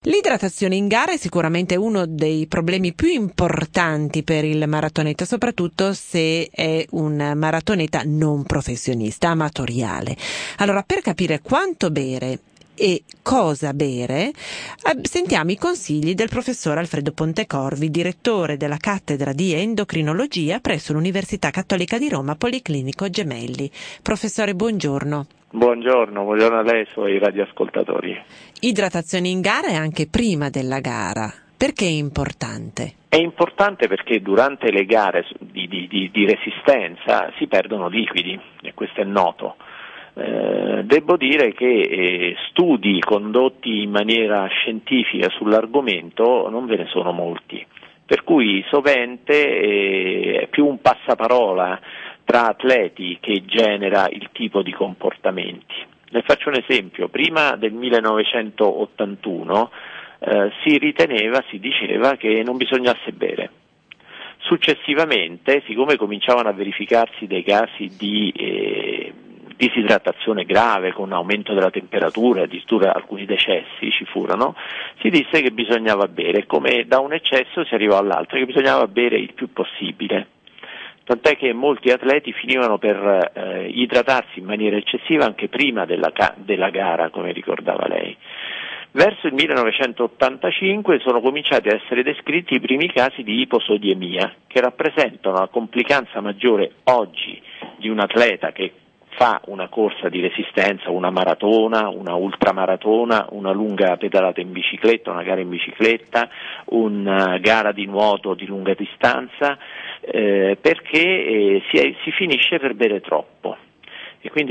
L'idratazione in gara è sicuramente uno dei problemi più importanti per il maratoneta, soprattutto se è un maratoneta non professionista, amatoriale. Allora, per capire quanto bere e cosa bere, sentiamo i consigli del professor Alfredo Pontecorvi, direttore della cattedra di endocrinologia presso l'Università Cattolica di Roma, Policlinico Gemelli. Professore, buongiorno. Buongiorno a lei e ai suoi radioascoltatori. Idratazione in gara e anche prima della gara. Perché è importante? È importante perché durante le gare di resistenza si perdono liquidi, e questo è noto. Devo dire che studi condotti in maniera scientifica sull'argomento non ve ne sono molti, per cui sovente è più un passaparola tra atleti che genera il tipo di comportamenti. Ne faccio un esempio: prima del 1981 si diceva che non bisognasse bere. Successivamente, siccome cominciavano a verificarsi dei casi di disidratazione grave con aumento della temperatura, addirittura alcuni decessi ci furono, si disse che bisognava bere, come da un eccesso si arrivò all'altro, che bisognava bere il più possibile. Tant'è che molti atleti finivano per idratarsi in maniera eccessiva anche prima della gara, come ricordava lei. Verso il 1985 sono cominciati a essere descritti i primi casi di iposodiemia, che rappresentano la complicanza maggiore oggi di un atleta che fa una corsa di resistenza, una maratona, una ultramaratona, una lunga pedalata in bicicletta, una gara in bicicletta, una gara di nuoto di lunga distanza, perché si finisce per bere troppo. E quindi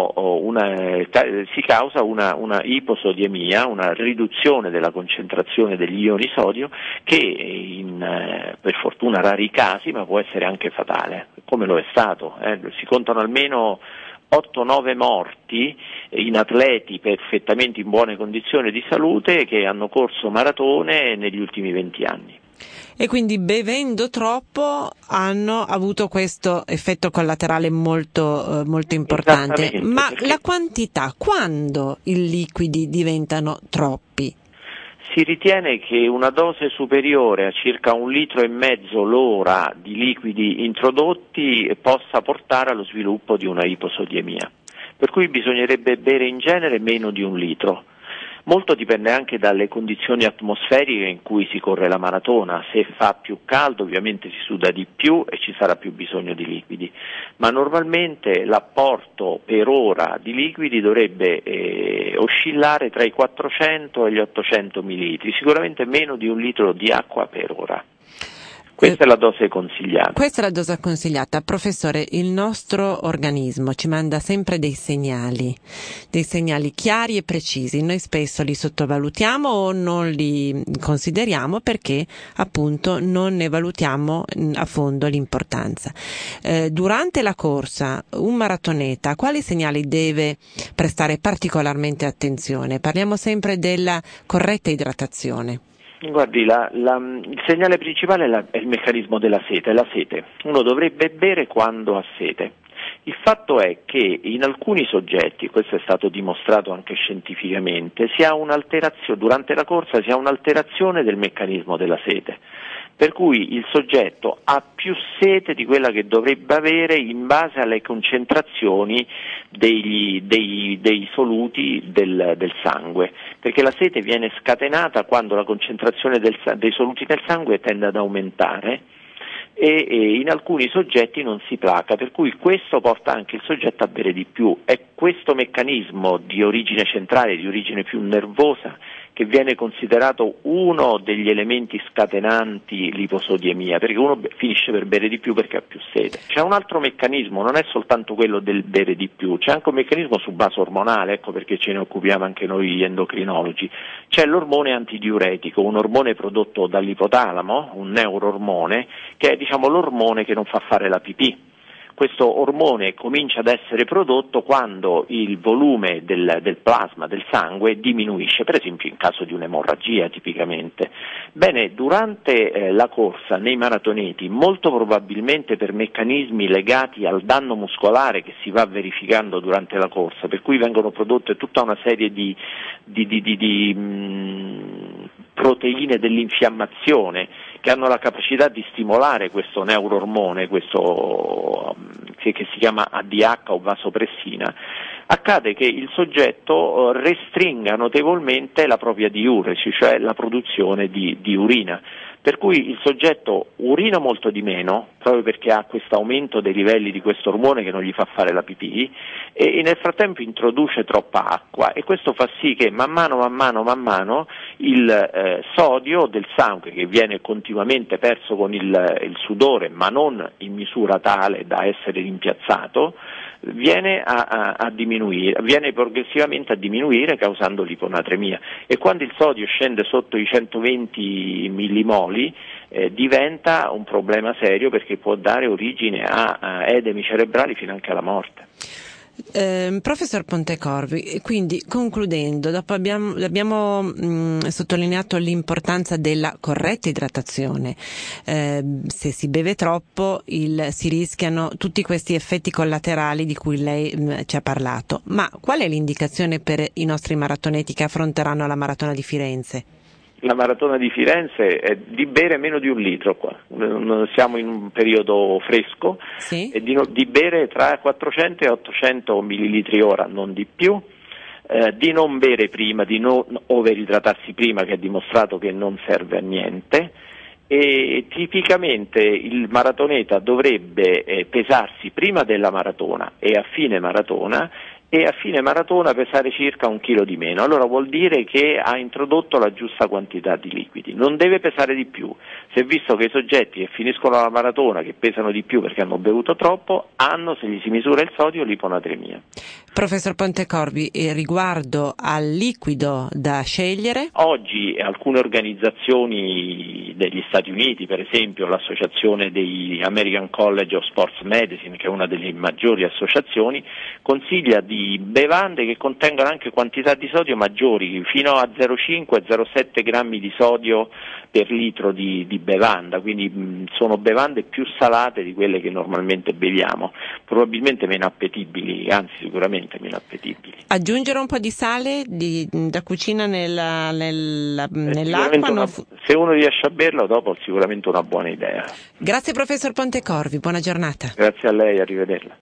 si causa una iposodiemia, una riduzione della concentrazione degli ioni sodio che per fortuna rari casi, ma può essere anche fatale, come lo è stato. Si contano almeno 8-9 morti in atleti perfettamente in buone condizioni di salute che hanno corso maratone negli ultimi 20 anni. E quindi bevendo troppo hanno avuto questo effetto collaterale molto importante. Ma perché la quantità, quando i liquidi diventano troppi? Si ritiene che una dose superiore a circa 1,5 litri l'ora di liquidi introdotti possa portare allo sviluppo di una iposodiemia, per cui bisognerebbe bere in genere meno di 1 litro. Molto dipende anche dalle condizioni atmosferiche in cui si corre la maratona. Se fa più caldo ovviamente si suda di più e ci sarà più bisogno di liquidi, ma normalmente l'apporto per ora di liquidi dovrebbe oscillare tra i 400 e gli 800 millilitri, sicuramente meno di 1 litro di acqua per ora. Questa è la dose consigliata. Questa è la dose consigliata. Professore, il nostro organismo ci manda sempre dei segnali chiari e precisi. Noi spesso li sottovalutiamo o non li consideriamo perché appunto non ne valutiamo a fondo l'importanza. Durante la corsa, un maratoneta, a quali segnali deve prestare particolarmente attenzione? Parliamo sempre della corretta idratazione. Guardi, il segnale principale è il meccanismo della sete, è la sete. Uno dovrebbe bere quando ha sete. Il fatto è che in alcuni soggetti, questo è stato dimostrato anche scientificamente, durante la corsa si ha un'alterazione del meccanismo della sete, per cui il soggetto ha più sete di quella che dovrebbe avere in base alle concentrazioni dei soluti del sangue, perché la sete viene scatenata quando la concentrazione dei soluti nel sangue tende ad aumentare e in alcuni soggetti non si placa, per cui questo porta anche il soggetto a bere di più. È questo meccanismo di origine centrale, di origine più nervosa, che viene considerato uno degli elementi scatenanti l'iposodiemia, perché uno finisce per bere di più perché ha più sete. C'è un altro meccanismo, non è soltanto quello del bere di più, c'è anche un meccanismo su base ormonale, ecco perché ce ne occupiamo anche noi endocrinologi. C'è l'ormone antidiuretico, un ormone prodotto dall'ipotalamo, un neuroormone, che è l'ormone che non fa fare la pipì. Questo ormone comincia ad essere prodotto quando il volume del plasma, del sangue, diminuisce, per esempio in caso di un'emorragia tipicamente. Bene, durante la corsa nei maratoneti, molto probabilmente per meccanismi legati al danno muscolare che si va verificando durante la corsa, per cui vengono prodotte tutta una serie di proteine dell'infiammazione che hanno la capacità di stimolare questo neuroormone, questo che si chiama ADH o vasopressina, accade che il soggetto restringa notevolmente la propria diuresi, cioè la produzione di urina. Per cui il soggetto urina molto di meno, proprio perché ha questo aumento dei livelli di questo ormone che non gli fa fare la pipì, e nel frattempo introduce troppa acqua, e questo fa sì che man mano il sodio del sangue, che viene continuamente perso con il sudore, ma non in misura tale da essere rimpiazzato, viene a diminuire, viene progressivamente a diminuire, causando l'iponatremia, e quando il sodio scende sotto i 120 millimoli diventa un problema serio, perché può dare origine a edemi cerebrali fino anche alla morte. Professor Pontecorvi, quindi concludendo, dopo abbiamo sottolineato l'importanza della corretta idratazione. Se si beve troppo si rischiano tutti questi effetti collaterali di cui lei ci ha parlato, ma qual è l'indicazione per i nostri maratoneti che affronteranno la maratona di Firenze? La maratona di Firenze è di bere meno di 1 litro qua, siamo in un periodo fresco, sì? E di bere tra 400 e 800 millilitri ora, non di più, di non bere prima, di non overidratarsi prima, che è dimostrato che non serve a niente, e tipicamente il maratoneta dovrebbe pesarsi prima della maratona e a fine maratona, e a fine maratona pesare circa 1 chilo di meno. Allora vuol dire che ha introdotto la giusta quantità di liquidi, non deve pesare di più. Si è visto che i soggetti che finiscono la maratona, che pesano di più perché hanno bevuto troppo, hanno, se gli si misura il sodio, l'iponatremia. Professor Pontecorvi, riguardo al liquido da scegliere? Oggi alcune organizzazioni degli Stati Uniti, per esempio l'associazione dei American College of Sports Medicine, che è una delle maggiori associazioni, consiglia di bevande che contengono anche quantità di sodio maggiori, fino a 0,5-0,7 grammi di sodio per litro di bevanda, quindi sono bevande più salate di quelle che normalmente beviamo, probabilmente meno appetibili, anzi sicuramente meno appetibili. Aggiungere un po' di sale da cucina nell'acqua? Se uno riesce a berlo, dopo sicuramente una buona idea. Grazie professor Pontecorvi, buona giornata. Grazie a lei, arrivederla.